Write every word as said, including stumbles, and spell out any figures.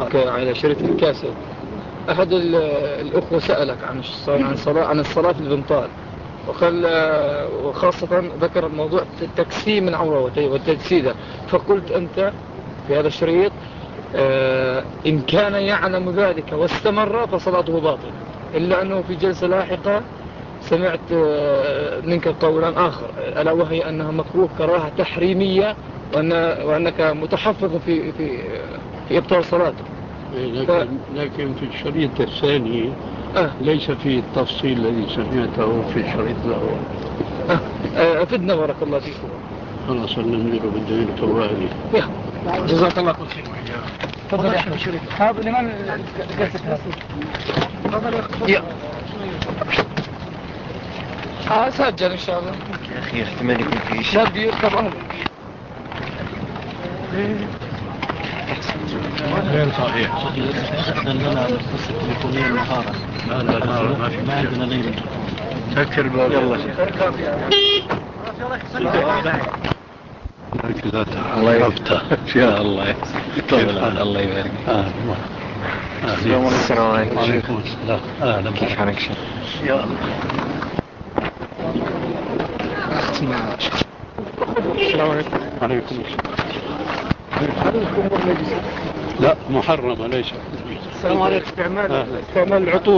لك على شريط الكاسيت. أحد الأخوة سألك عن عن الصلاة عن الصلاة في البنطال، وقال وخاصة ذكر موضوع تقسيم العورة والتجسيدة، فقلت أنت في هذا الشريط آه إن كان يعلم ذلك واستمر فصلاته باطلة، إلا أنه في جلسة لاحقة سمعت آه منك قولا آخر، ألا وهي أنها مكروه كراهة تحريمية، وأن وأنك متحفظ في في في إبطال صلاته. لكن, ف... لكن في الشريط الثاني آه. ليس فيه التفصيل الذي سمعته في الشريط الأول. آه. آه. أفدنا بارك الله فيكم. خلاص نملك بالدليل التوالي. جزاك الله كل شيء. تفضل يا أحمد شريط. هذا لمن جلسة هذا؟ تفضل يا آه سجل إن شاء الله. يا أخي احتمال يكون في شيء. لا بيركب أهل. غير صحيح. أخذ لنا القصة التليفونية المهارة. لا لا لا ما في ما عندنا ليلة. سكر الباب. يلا الله يفتح. يا الله يفتح. الله يبارك. السلام عليكم. وعليكم السلام. أهلا كيف حالك شيخ؟ يا الله. السلام عليكم. وعليكم السلام. لا محرمة ليش. السلام عليكم. استعمال استعمال العطور.